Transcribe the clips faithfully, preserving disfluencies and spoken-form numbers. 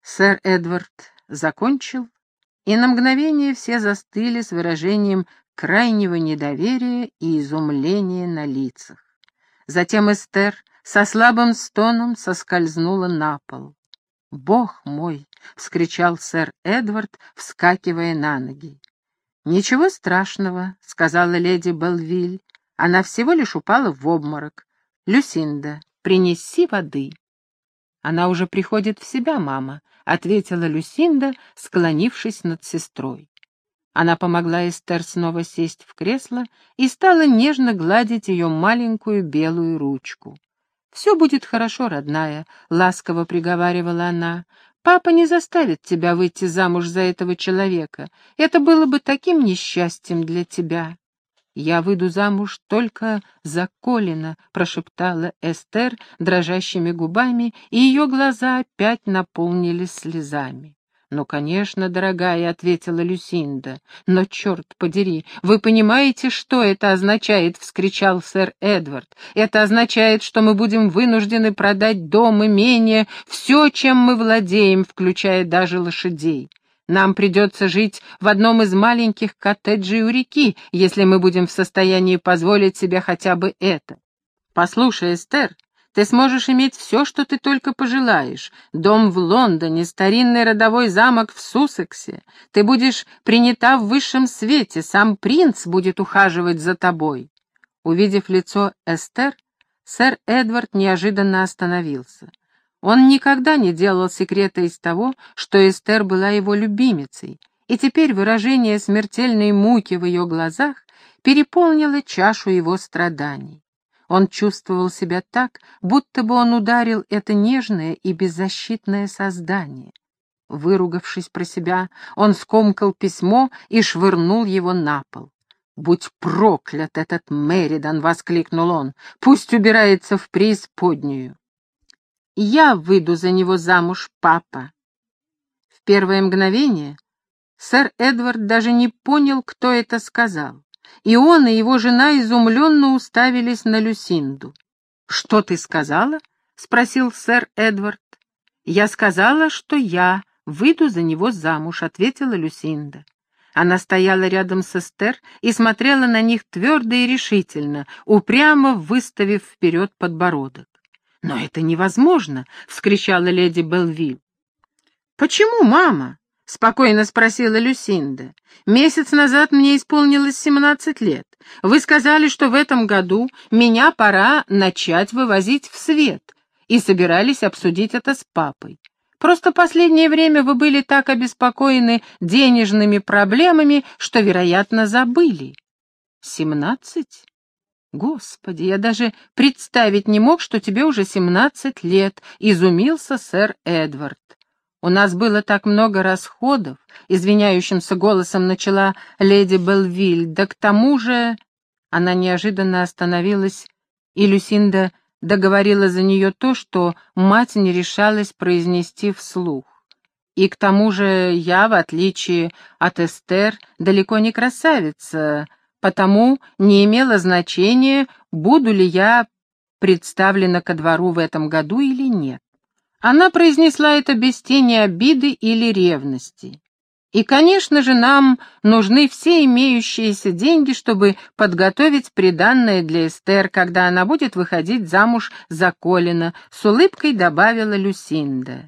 Сэр Эдвард закончил, и на мгновение все застыли с выражением крайнего недоверия и изумления на лицах. Затем Эстер со слабым стоном соскользнула на пол. «Бог мой!» — вскричал сэр Эдвард, вскакивая на ноги. «Ничего страшного», — сказала леди Белвиль. «Она всего лишь упала в обморок. Люсинда, принеси воды». «Она уже приходит в себя, мама», — ответила Люсинда, склонившись над сестрой. Она помогла Эстер снова сесть в кресло и стала нежно гладить ее маленькую белую ручку. «Все будет хорошо, родная», — ласково приговаривала она. «Папа не заставит тебя выйти замуж за этого человека. Это было бы таким несчастьем для тебя». «Я выйду замуж только за Колина», — прошептала Эстер дрожащими губами, и ее глаза опять наполнились слезами. «Ну, конечно, дорогая», — ответила Люсинда. «Но, черт подери, вы понимаете, что это означает?» — вскричал сэр Эдвард. «Это означает, что мы будем вынуждены продать дом, имение, все, чем мы владеем, включая даже лошадей. Нам придется жить в одном из маленьких коттеджей у реки, если мы будем в состоянии позволить себе хотя бы это. Послушай, Эстер, ты сможешь иметь все, что ты только пожелаешь. Дом в Лондоне, старинный родовой замок в Суссексе. Ты будешь принята в высшем свете, сам принц будет ухаживать за тобой». Увидев лицо Эстер, сэр Эдвард неожиданно остановился. Он никогда не делал секрета из того, что Эстер была его любимицей, и теперь выражение смертельной муки в ее глазах переполнило чашу его страданий. Он чувствовал себя так, будто бы он ударил это нежное и беззащитное создание. Выругавшись про себя, он скомкал письмо и швырнул его на пол. «Будь проклят этот Меридан!» — воскликнул он. «Пусть убирается в преисподнюю!» «Я выйду за него замуж, папа». В первое мгновение сэр Эдвард даже не понял, кто это сказал, и он и его жена изумленно уставились на Люсинду. «Что ты сказала?» — спросил сэр Эдвард. «Я сказала, что я выйду за него замуж», — ответила Люсинда. Она стояла рядом с Эстер и смотрела на них твердо и решительно, упрямо выставив вперед подбородок. «Но это невозможно!» — вскричала леди Белвиль. «Почему, мама?» — спокойно спросила Люсинда. «Месяц назад мне исполнилось семнадцать лет. Вы сказали, что в этом году меня пора начать вывозить в свет, и собирались обсудить это с папой. Просто последнее время вы были так обеспокоены денежными проблемами, что, вероятно, забыли». «Семнадцать? Господи, я даже представить не мог, что тебе уже семнадцать лет», — изумился сэр Эдвард. «У нас было так много расходов», — извиняющимся голосом начала леди Белвиль, «да к тому же...» Она неожиданно остановилась, и Люсинда договорила за нее то, что мать не решалась произнести вслух. «И к тому же я, в отличие от Эстер, далеко не красавица, потому не имело значения, буду ли я представлена ко двору в этом году или нет». Она произнесла это без тени обиды или ревности. «И, конечно же, нам нужны все имеющиеся деньги, чтобы подготовить приданое для Эстер, когда она будет выходить замуж за Колина», — с улыбкой добавила Люсинда.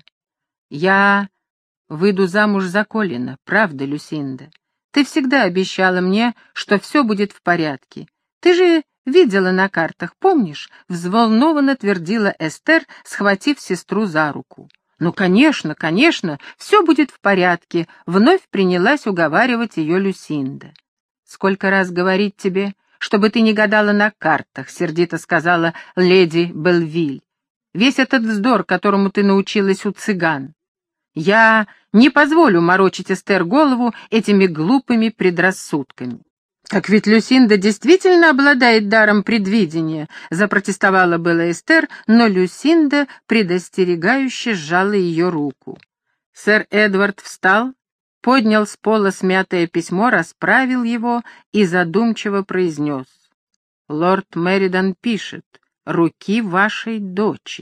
«Я выйду замуж за Колина, правда, Люсинда? Ты всегда обещала мне, что все будет в порядке. Ты же видела на картах, помнишь?» — взволнованно твердила Эстер, схватив сестру за руку. «Ну, конечно, конечно, все будет в порядке», — вновь принялась уговаривать ее Люсинда. «Сколько раз говорить тебе, чтобы ты не гадала на картах», — сердито сказала леди Белвиль. «Весь этот вздор, которому ты научилась у цыган. Я не позволю морочить Эстер голову этими глупыми предрассудками». «Так ведь Люсинда действительно обладает даром предвидения», — запротестовала была Эстер, но Люсинда предостерегающе сжала ее руку. Сэр Эдвард встал, поднял с пола смятое письмо, расправил его и задумчиво произнес: «Лорд Меридан пишет: руки вашей дочери».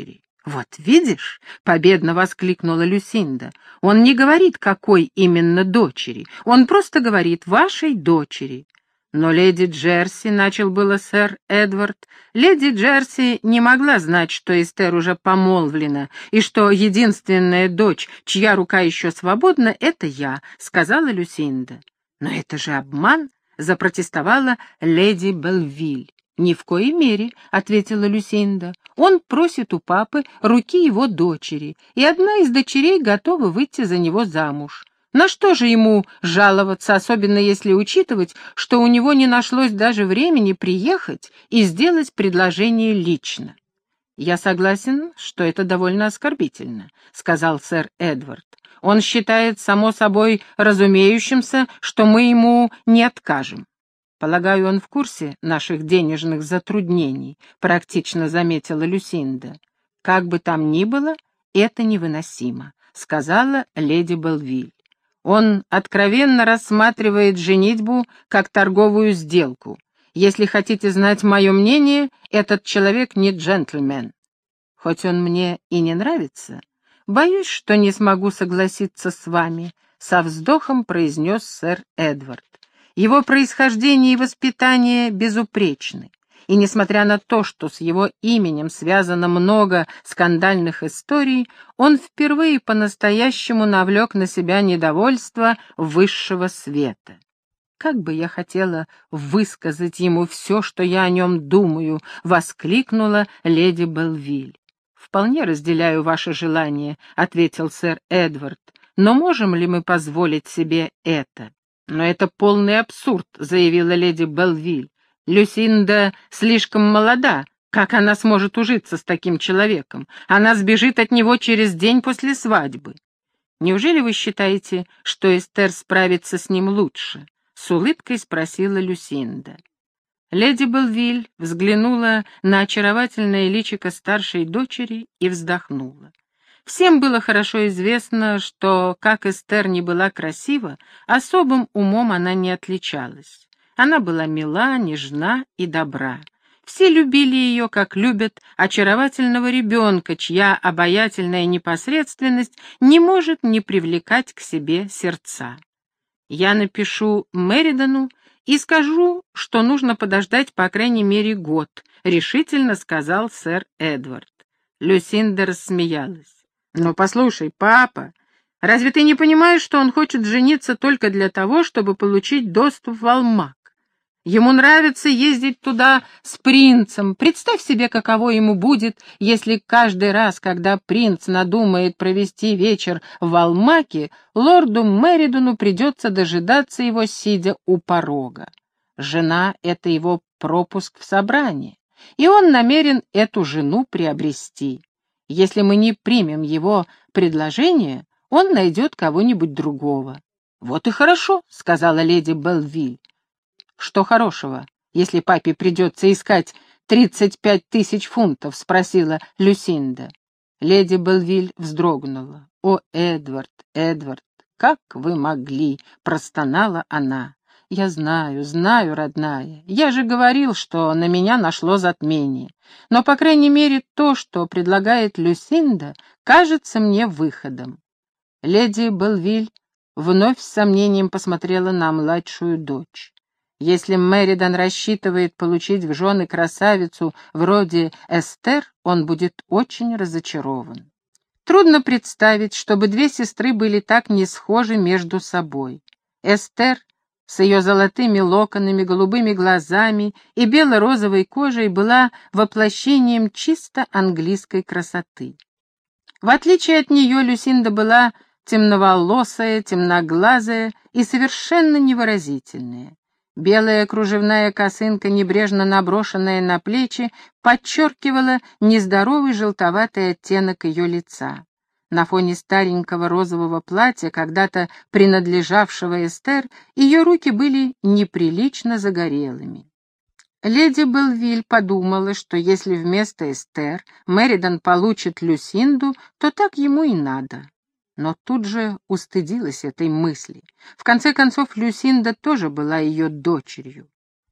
«Вот видишь», — победно воскликнула Люсинда, — «он не говорит, какой именно дочери, он просто говорит «вашей дочери». Но леди Джерси, — начал было сэр Эдвард, — леди Джерси не могла знать, что Эстер уже помолвлена, и что единственная дочь, чья рука еще свободна, — это я, — сказала Люсинда. «Но это же обман», — запротестовала леди Белвиль. «Ни в коей мере», — ответила Люсинда. «Он просит у папы руки его дочери, и одна из дочерей готова выйти за него замуж. На что же ему жаловаться, особенно если учитывать, что у него не нашлось даже времени приехать и сделать предложение лично?» «Я согласен, что это довольно оскорбительно», — сказал сэр Эдвард. «Он считает само собой разумеющимся, что мы ему не откажем». «Полагаю, он в курсе наших денежных затруднений», — практично заметила Люсинда. «Как бы там ни было, это невыносимо», — сказала леди Белвиль. «Он откровенно рассматривает женитьбу как торговую сделку. Если хотите знать мое мнение, этот человек не джентльмен. Хоть он мне и не нравится, боюсь, что не смогу согласиться с вами», — со вздохом произнес сэр Эдвард. «Его происхождение и воспитание безупречны, и несмотря на то, что с его именем связано много скандальных историй, он впервые по-настоящему навлек на себя недовольство высшего света. Как бы я хотела высказать ему все, что я о нем думаю», — воскликнула леди Белвиль. «Вполне разделяю ваше желание», — ответил сэр Эдвард, «но можем ли мы позволить себе это?» «Но это полный абсурд», — заявила леди Белвиль. «Люсинда слишком молода. Как она сможет ужиться с таким человеком? Она сбежит от него через день после свадьбы». «Неужели вы считаете, что Эстер справится с ним лучше?» — с улыбкой спросила Люсинда. Леди Белвиль взглянула на очаровательное личико старшей дочери и вздохнула. Всем было хорошо известно, что, как Эстер не была красива, особым умом она не отличалась. Она была мила, нежна и добра. Все любили ее, как любят очаровательного ребенка, чья обаятельная непосредственность не может не привлекать к себе сердца. «Я напишу Меридану и скажу, что нужно подождать по крайней мере год», — решительно сказал сэр Эдвард. Люсинда рассмеялась. «Но послушай, папа, разве ты не понимаешь, что он хочет жениться только для того, чтобы получить доступ в Алмак? Ему нравится ездить туда с принцем. Представь себе, каково ему будет, если каждый раз, когда принц надумает провести вечер в Алмаке, лорду Меридану придется дожидаться его, сидя у порога. Жена — это его пропуск в собрание, и он намерен эту жену приобрести. Если мы не примем его предложение, он найдет кого-нибудь другого». «Вот и хорошо», — сказала леди Белвиль. «Что хорошего, если папе придется искать тридцать пять тысяч фунтов?» — спросила Люсинда. Леди Белвиль вздрогнула. «О, Эдвард, Эдвард, как вы могли?» — простонала она. «Я знаю, знаю, родная. Я же говорил, что на меня нашло затмение. Но, по крайней мере, то, что предлагает Люсинда, кажется мне выходом». Леди Белвиль вновь с сомнением посмотрела на младшую дочь. Если Меридан рассчитывает получить в жены красавицу вроде Эстер, он будет очень разочарован. Трудно представить, чтобы две сестры были так не схожи между собой. Эстер с ее золотыми локонами, голубыми глазами и бело-розовой кожей была воплощением чисто английской красоты. В отличие от нее, Люсинда была темноволосая, темноглазая и совершенно невыразительная. Белая кружевная косынка, небрежно наброшенная на плечи, подчеркивала нездоровый желтоватый оттенок ее лица. На фоне старенького розового платья, когда-то принадлежавшего Эстер, ее руки были неприлично загорелыми. Леди Белвиль подумала, что если вместо Эстер Меридан получит Люсинду, то так ему и надо. Но тут же устыдилась этой мысли. В конце концов, Люсинда тоже была ее дочерью.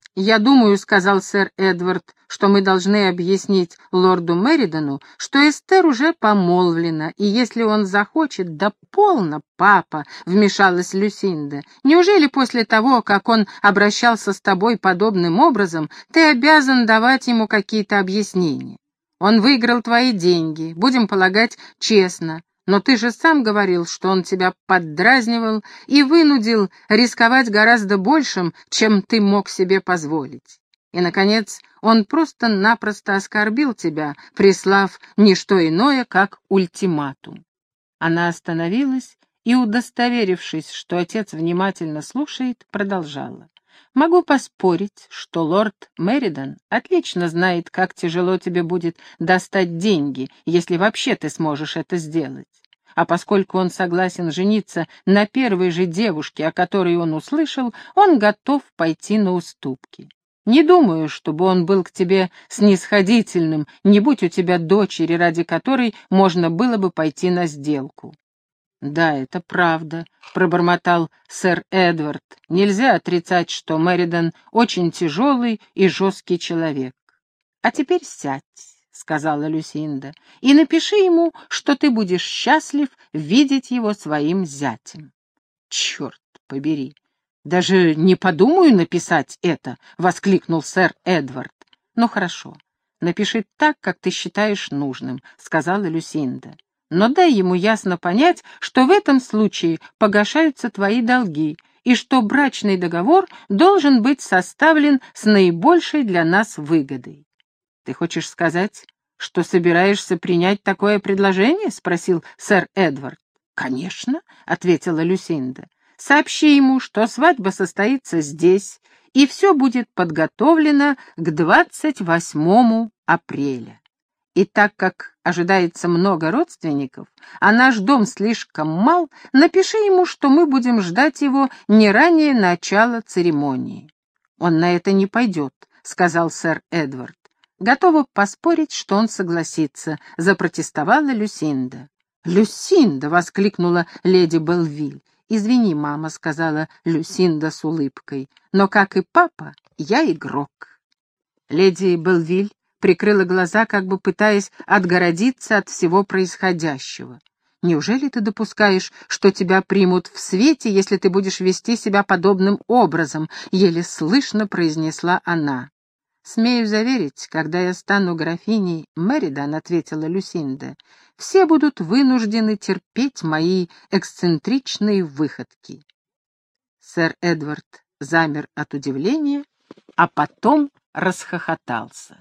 «Я думаю, — сказал сэр Эдвард, — что мы должны объяснить лорду Меридану, что Эстер уже помолвлена, и если он захочет...» «Да полно, папа!» — вмешалась Люсинда. «Неужели после того, как он обращался с тобой подобным образом, ты обязан давать ему какие-то объяснения? Он выиграл твои деньги, будем полагать, честно. Но ты же сам говорил, что он тебя поддразнивал и вынудил рисковать гораздо большим, чем ты мог себе позволить. И, наконец, он просто-напросто оскорбил тебя, прислав не что иное, как ультиматум». Она остановилась и, удостоверившись, что отец внимательно слушает, продолжала. «Могу поспорить, что лорд Меридан отлично знает, как тяжело тебе будет достать деньги, если вообще ты сможешь это сделать. А поскольку он согласен жениться на первой же девушке, о которой он услышал, он готов пойти на уступки. Не думаю, чтобы он был к тебе снисходительным, не будь у тебя дочери, ради которой можно было бы пойти на сделку». «Да, это правда», — пробормотал сэр Эдвард. «Нельзя отрицать, что Меридан очень тяжелый и жесткий человек». «А теперь сядь», — сказала Люсинда, — «и напиши ему, что ты будешь счастлив видеть его своим зятем». «Черт побери! Даже не подумаю написать это!» — воскликнул сэр Эдвард. «Ну хорошо, напиши так, как ты считаешь нужным», — сказала Люсинда. «Но дай ему ясно понять, что в этом случае погашаются твои долги, и что брачный договор должен быть составлен с наибольшей для нас выгодой». «Ты хочешь сказать, что собираешься принять такое предложение?» — спросил сэр Эдвард. «Конечно», — ответила Люсинда. «Сообщи ему, что свадьба состоится здесь, и все будет подготовлено к двадцать восьмому апреля. И так как ожидается много родственников, а наш дом слишком мал, напиши ему, что мы будем ждать его не ранее начала церемонии». «Он на это не пойдет», — сказал сэр Эдвард. «Готова поспорить, что он согласится», — запротестовала Люсинда. «Люсинда!» — воскликнула леди Белвиль. «Извини, мама», — сказала Люсинда с улыбкой, — «но, как и папа, я игрок». Леди Белвиль прикрыла глаза, как бы пытаясь отгородиться от всего происходящего. «Неужели ты допускаешь, что тебя примут в свете, если ты будешь вести себя подобным образом?» — еле слышно произнесла она. «Смею заверить, когда я стану графиней Меридан», — ответила Люсинда, — «все будут вынуждены терпеть мои эксцентричные выходки». Сэр Эдвард замер от удивления, а потом расхохотался.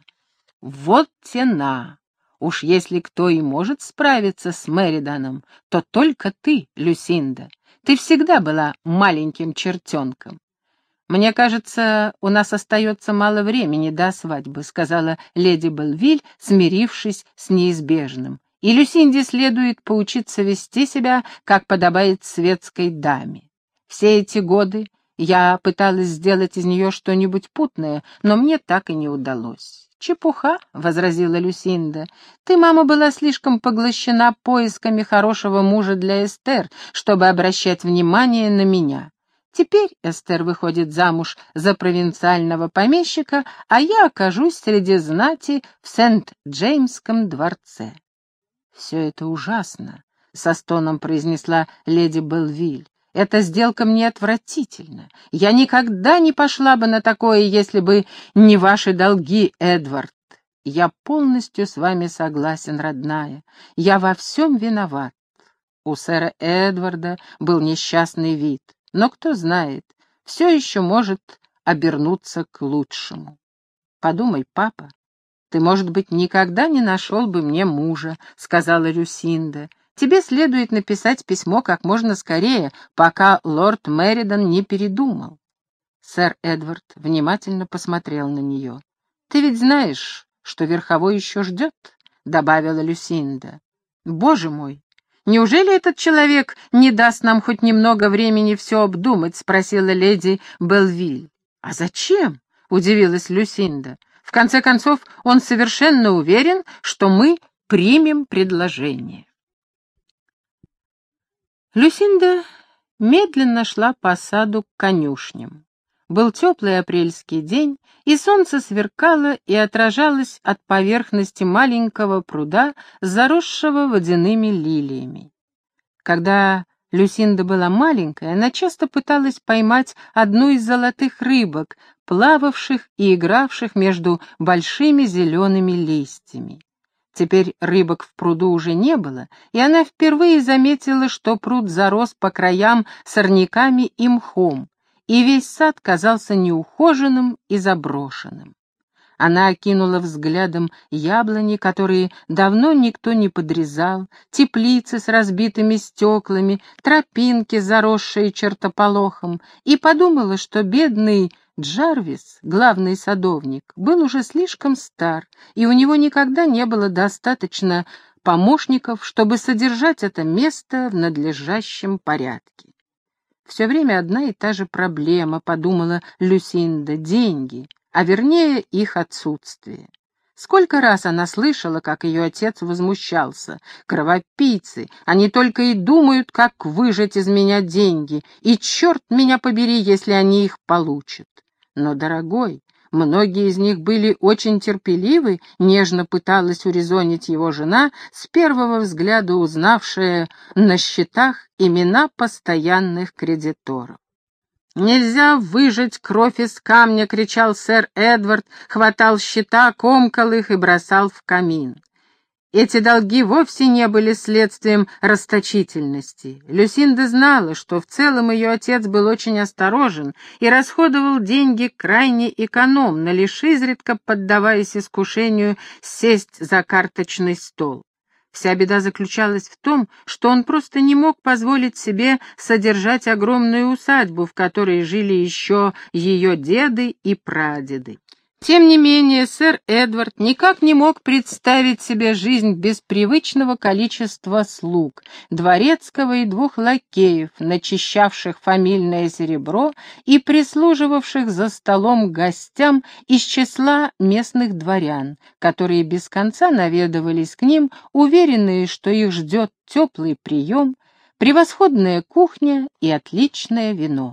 «Вот тена! Уж если кто и может справиться с Мериданом, то только ты, Люсинда. Ты всегда была маленьким чертенком». «Мне кажется, у нас остается мало времени до свадьбы», — сказала леди Белвиль, смирившись с неизбежным. «И Люсинде следует поучиться вести себя, как подобает светской даме. Все эти годы я пыталась сделать из нее что-нибудь путное, но мне так и не удалось». «Чепуха», — возразила Люсинда. «Ты, мама, была слишком поглощена поисками хорошего мужа для Эстер, чтобы обращать внимание на меня. Теперь Эстер выходит замуж за провинциального помещика, а я окажусь среди знати в Сент-Джеймском дворце». «Все это ужасно», — со стоном произнесла леди Белвиль. «Эта сделка мне отвратительна. Я никогда не пошла бы на такое, если бы не ваши долги, Эдвард». «Я полностью с вами согласен, родная. Я во всем виноват». У сэра Эдварда был несчастный вид. Но кто знает, все еще может обернуться к лучшему. «Подумай, папа, ты, может быть, никогда не нашел бы мне мужа», — сказала Люсинда. «Тебе следует написать письмо как можно скорее, пока лорд Меридан не передумал». Сэр Эдвард внимательно посмотрел на нее. «Ты ведь знаешь, что верховой еще ждет», — добавила Люсинда. «Боже мой! Неужели этот человек не даст нам хоть немного времени все обдумать?» — спросила леди Белвиль. «А зачем?» — удивилась Люсинда. «В конце концов, он совершенно уверен, что мы примем предложение». Люсинда медленно шла по саду к конюшням. Был теплый апрельский день, и солнце сверкало и отражалось от поверхности маленького пруда, заросшего водяными лилиями. Когда Люсинда была маленькая, она часто пыталась поймать одну из золотых рыбок, плававших и игравших между большими зелеными листьями. Теперь рыбок в пруду уже не было, и она впервые заметила, что пруд зарос по краям сорняками и мхом, и весь сад казался неухоженным и заброшенным. Она окинула взглядом яблони, которые давно никто не подрезал, теплицы с разбитыми стеклами, тропинки, заросшие чертополохом, и подумала, что бедный Джарвис, главный садовник, был уже слишком стар, и у него никогда не было достаточно помощников, чтобы содержать это место в надлежащем порядке. «Все время одна и та же проблема», — подумала Люсинда, — «деньги, а вернее их отсутствие». Сколько раз она слышала, как ее отец возмущался: «Кровопийцы, они только и думают, как выжать из меня деньги, и черт меня побери, если они их получат». «Но, дорогой, многие из них были очень терпеливы», — нежно пыталась урезонить его жена, с первого взгляда узнавшая на счетах имена постоянных кредиторов. «Нельзя выжать кровь из камня!» — кричал сэр Эдвард, хватал счета, комкал их и бросал в камин. Эти долги вовсе не были следствием расточительности. Люсинда знала, что в целом ее отец был очень осторожен и расходовал деньги крайне экономно, лишь изредка поддаваясь искушению сесть за карточный стол. Вся беда заключалась в том, что он просто не мог позволить себе содержать огромную усадьбу, в которой жили еще ее деды и прадеды. Тем не менее, сэр Эдвард никак не мог представить себе жизнь без привычного количества слуг, дворецкого и двух лакеев, начищавших фамильное серебро и прислуживавших за столом гостям из числа местных дворян, которые без конца наведывались к ним, уверенные, что их ждет теплый прием, превосходная кухня и отличное вино.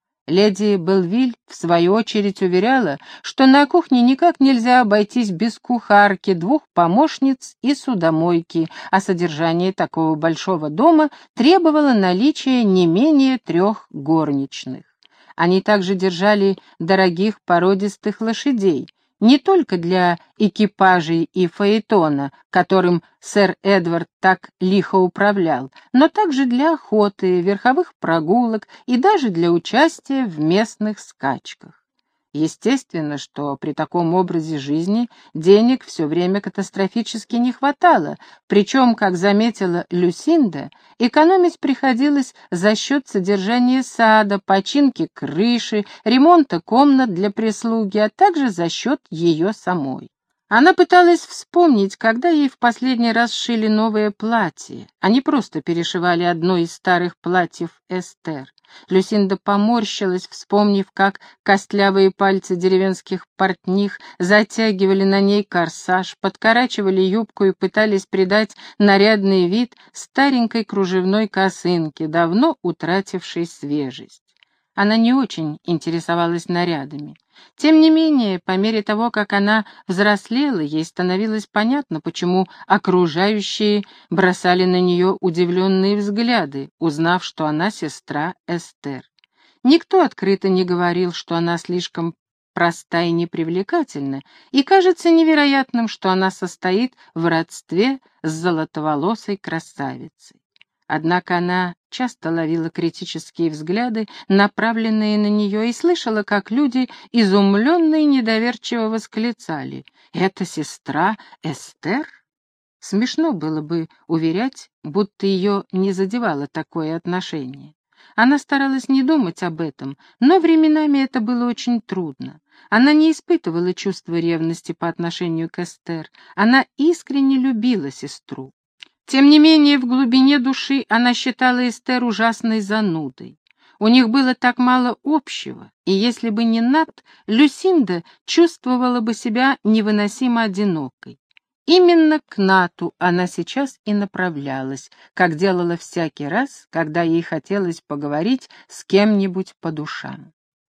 Леди Белвиль, в свою очередь, уверяла, что на кухне никак нельзя обойтись без кухарки, двух помощниц и судомойки, а содержание такого большого дома требовало наличия не менее трех горничных. Они также держали дорогих породистых лошадей, не только для экипажей и фаэтона, которым сэр Эдвард так лихо управлял, но также для охоты, верховых прогулок и даже для участия в местных скачках. Естественно, что при таком образе жизни денег все время катастрофически не хватало, причем, как заметила Люсинда, экономить приходилось за счет содержания сада, починки крыши, ремонта комнат для прислуги, а также за счет ее самой. Она пыталась вспомнить, когда ей в последний раз шили новое платье. Они просто перешивали одно из старых платьев Эстер. Люсинда поморщилась, вспомнив, как костлявые пальцы деревенских портних затягивали на ней корсаж, подкорачивали юбку и пытались придать нарядный вид старенькой кружевной косынке, давно утратившей свежесть. Она не очень интересовалась нарядами. Тем не менее, по мере того, как она взрослела, ей становилось понятно, почему окружающие бросали на нее удивленные взгляды, узнав, что она сестра Эстер. Никто открыто не говорил, что она слишком проста и непривлекательна, и кажется невероятным, что она состоит в родстве с золотоволосой красавицей. Однако она часто ловила критические взгляды, направленные на нее, и слышала, как люди изумленно и недоверчиво восклицали: «Это сестра Эстер?» Смешно было бы уверять, будто ее не задевало такое отношение. Она старалась не думать об этом, но временами это было очень трудно. Она не испытывала чувства ревности по отношению к Эстер, она искренне любила сестру. Тем не менее, в глубине души она считала Эстер ужасной занудой. У них было так мало общего, и если бы не Нат, Люсинда чувствовала бы себя невыносимо одинокой. Именно к Нату она сейчас и направлялась, как делала всякий раз, когда ей хотелось поговорить с кем-нибудь по душам.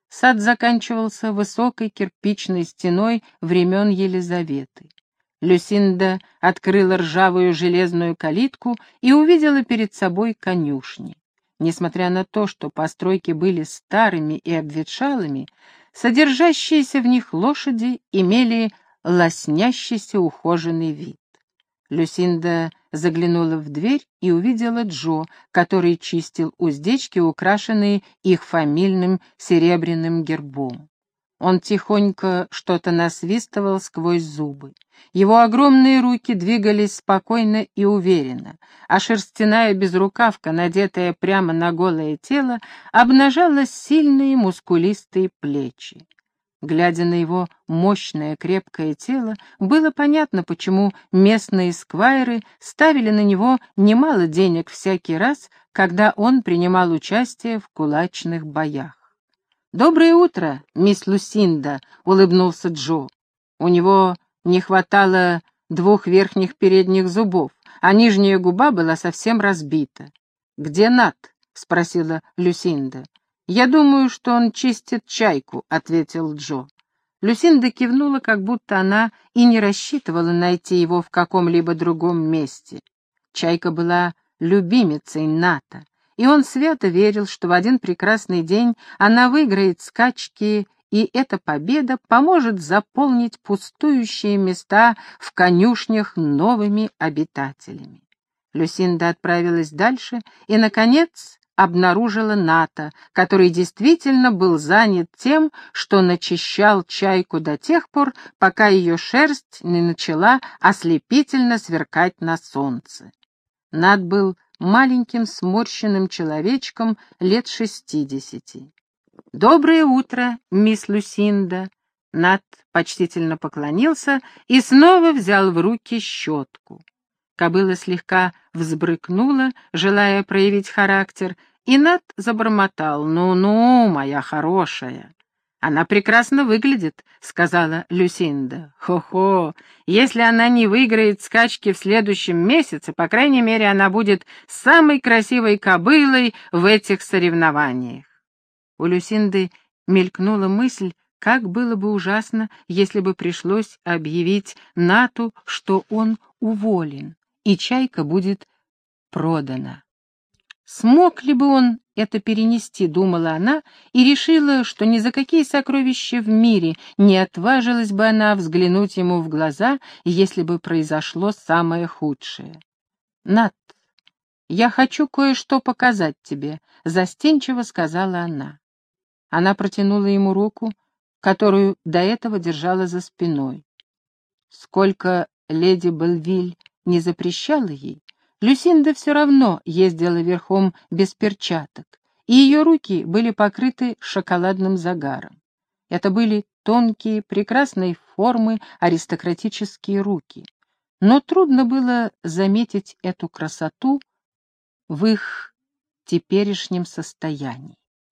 Сад заканчивался высокой кирпичной стеной времен Елизаветы. Люсинда открыла ржавую железную калитку и увидела перед собой конюшни. Несмотря на то, что постройки были старыми и обветшалыми, содержащиеся в них лошади имели лоснящийся ухоженный вид. Люсинда заглянула в дверь и увидела Джо, который чистил уздечки, украшенные их фамильным серебряным гербом. Он тихонько что-то насвистывал сквозь зубы. Его огромные руки двигались спокойно и уверенно, а шерстяная безрукавка, надетая прямо на голое тело, обнажала сильные мускулистые плечи. Глядя на его мощное крепкое тело, было понятно, почему местные сквайры ставили на него немало денег всякий раз, когда он принимал участие в кулачных боях. «Доброе утро, мисс Люсинда», — улыбнулся Джо. У него не хватало двух верхних передних зубов, а нижняя губа была совсем разбита. «Где Нат?» — спросила Люсинда. «Я думаю, что он чистит чайку», — ответил Джо. Люсинда кивнула, как будто она и не рассчитывала найти его в каком-либо другом месте. Чайка была любимицей Ната, и он свято верил, что в один прекрасный день она выиграет скачки, и эта победа поможет заполнить пустующие места в конюшнях новыми обитателями. Люсинда отправилась дальше и, наконец, обнаружила Ната, который действительно был занят тем, что начищал чайку до тех пор, пока ее шерсть не начала ослепительно сверкать на солнце. Нат был маленьким сморщенным человечком лет шестидесяти. «Доброе утро, мисс Люсинда!» Нат почтительно поклонился и снова взял в руки щетку. Кобыла слегка взбрыкнула, желая проявить характер, и Нат забормотал: «Ну-ну, моя хорошая!» «Она прекрасно выглядит», — сказала Люсинда. «Хо-хо, если она не выиграет скачки в следующем месяце, по крайней мере, она будет самой красивой кобылой в этих соревнованиях». У Люсинды мелькнула мысль, как было бы ужасно, если бы пришлось объявить Нату, что он уволен, и чайка будет продана. Смог ли бы он это перенести, думала она, и решила, что ни за какие сокровища в мире не отважилась бы она взглянуть ему в глаза, если бы произошло самое худшее. «Нат, я хочу кое-что показать тебе», — застенчиво сказала она. Она протянула ему руку, которую до этого держала за спиной. Сколько леди Белвиль не запрещала ей, Люсинда все равно ездила верхом без перчаток, и ее руки были покрыты шоколадным загаром. Это были тонкие, прекрасной формы аристократические руки, но трудно было заметить эту красоту в их теперешнем состоянии.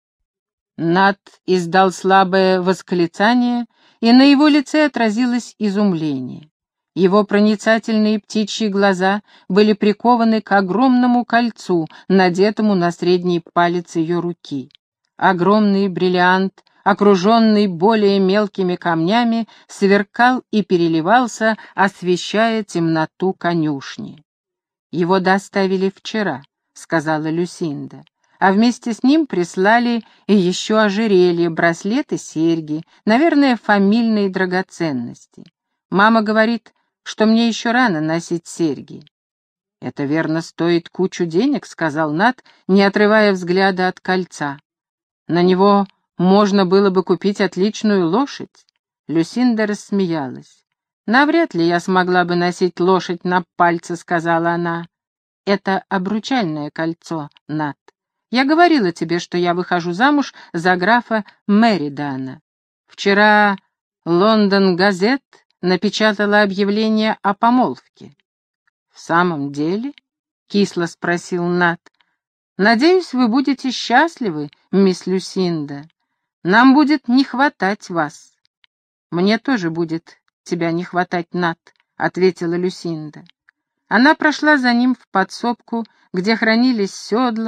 Нат издал слабое восклицание, и на его лице отразилось изумление. Его проницательные птичьи глаза были прикованы к огромному кольцу, надетому на средний палец ее руки. Огромный бриллиант, окруженный более мелкими камнями, сверкал и переливался, освещая темноту конюшни. «Его доставили вчера», — сказала Люсинда, «а вместе с ним прислали и еще ожерелье, браслеты, серьги, наверное, фамильные драгоценности. Мама говорит, что мне еще рано носить серьги». «Это, верно, стоит кучу денег», — сказал Нат, не отрывая взгляда от кольца. «На него можно было бы купить отличную лошадь». Люсинда рассмеялась. «Навряд ли я смогла бы носить лошадь на пальце», — сказала она. «Это обручальное кольцо, Нат. Я говорила тебе, что я выхожу замуж за графа Меридана. Вчера Лондон Газет напечатала объявление о помолвке». «В самом деле?» — кисло спросил Нат. «Надеюсь, вы будете счастливы, мисс Люсинда. Нам будет не хватать вас». «Мне тоже будет тебя не хватать, Нат», — ответила Люсинда. Она прошла за ним в подсобку, где хранились седла,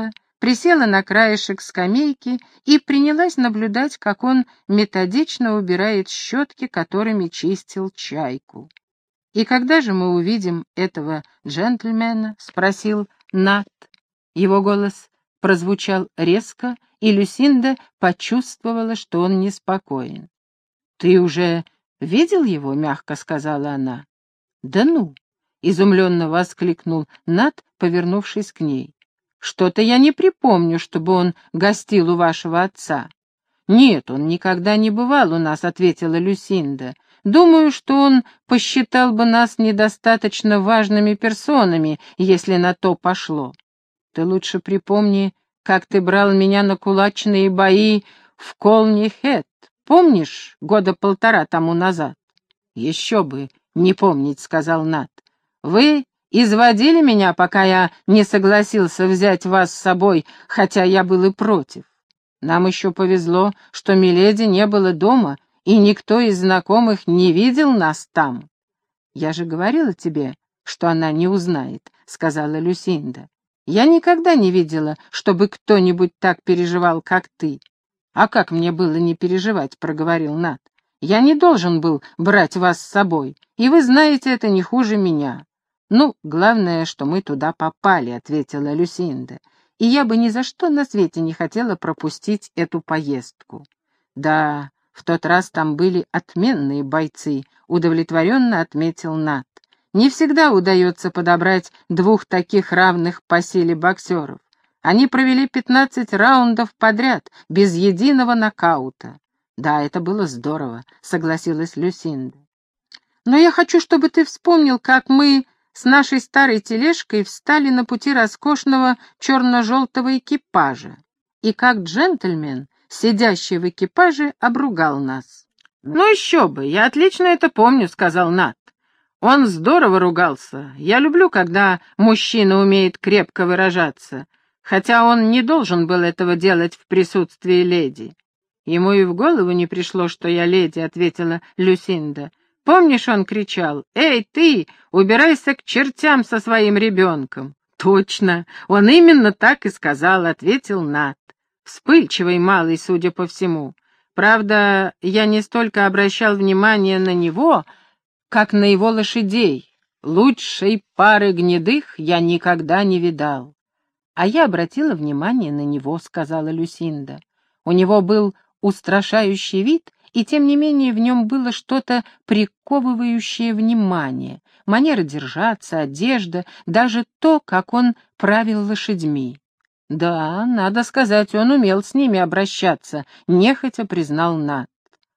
присела на краешек скамейки и принялась наблюдать, как он методично убирает щетки, которыми чистил чайку. «И когда же мы увидим этого джентльмена?» — спросил Нат. Его голос прозвучал резко, и Люсинда почувствовала, что он неспокоен. «Ты уже видел его?» — мягко сказала она. «Да ну!» — изумленно воскликнул Нат, повернувшись к ней. «Что-то я не припомню, чтобы он гостил у вашего отца». «Нет, он никогда не бывал у нас», — ответила Люсинда. «Думаю, что он посчитал бы нас недостаточно важными персонами, если на то пошло. Ты лучше припомни, как ты брал меня на кулачные бои в Колни-Хэт, помнишь, года полтора тому назад?» «Еще бы не помнить», — сказал Нат. «Вы изводили меня, пока я не согласился взять вас с собой, хотя я был и против. Нам еще повезло, что миледи не было дома, и никто из знакомых не видел нас там». «Я же говорила тебе, что она не узнает», — сказала Люсинда. «Я никогда не видела, чтобы кто-нибудь так переживал, как ты». «А как мне было не переживать?» — проговорил Нат. «Я не должен был брать вас с собой, и вы знаете это не хуже меня». «Ну, главное, что мы туда попали», — ответила Люсинда. «И я бы ни за что на свете не хотела пропустить эту поездку». «Да, в тот раз там были отменные бойцы», — удовлетворенно отметил Нат. «Не всегда удается подобрать двух таких равных по силе боксеров. Они провели пятнадцать раундов подряд, без единого нокаута». «Да, это было здорово», — согласилась Люсинда. «Но я хочу, чтобы ты вспомнил, как мы с нашей старой тележкой встали на пути роскошного черно-желтого экипажа, и как джентльмен, сидящий в экипаже, обругал нас». «Ну еще бы, я отлично это помню», — сказал Нат. «Он здорово ругался. Я люблю, когда мужчина умеет крепко выражаться, хотя он не должен был этого делать в присутствии леди». «Ему и в голову не пришло, что я леди», — ответила Люсинда. «Помнишь, он кричал: «Эй, ты, убирайся к чертям со своим ребенком!» «Точно, он именно так и сказал», — ответил Нат. Вспыльчивый малый, судя по всему. Правда, я не столько обращал внимание на него, как на его лошадей. Лучшей пары гнедых я никогда не видал. «А я обратила внимание на него», — сказала Люсинда. «У него был устрашающий вид, и тем не менее в нем было что-то приковывающее внимание, манера держаться, одежда, даже то, как он правил лошадьми». «Да, надо сказать, он умел с ними обращаться», — нехотя признал Нат.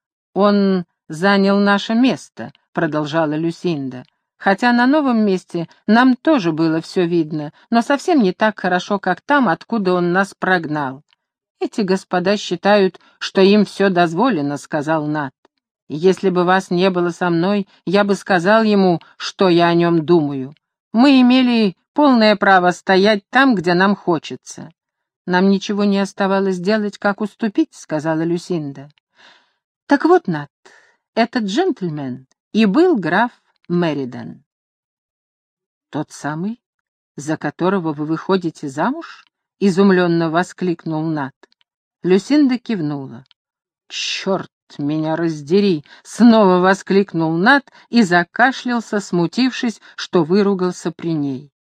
«Он занял наше место», — продолжала Люсинда. «Хотя на новом месте нам тоже было все видно, но совсем не так хорошо, как там, откуда он нас прогнал». «Эти господа считают, что им все дозволено», — сказал Нат. «Если бы вас не было со мной, я бы сказал ему, что я о нем думаю. Мы имели полное право стоять там, где нам хочется». «Нам ничего не оставалось делать, как уступить», — сказала Люсинда. «Так вот, Нат, этот джентльмен и был граф Меридан». «Тот самый, за которого вы выходите замуж?» — изумленно воскликнул Нат. Люсинда кивнула. «Черт меня раздери!» — снова воскликнул Нат и закашлялся, смутившись, что выругался при ней.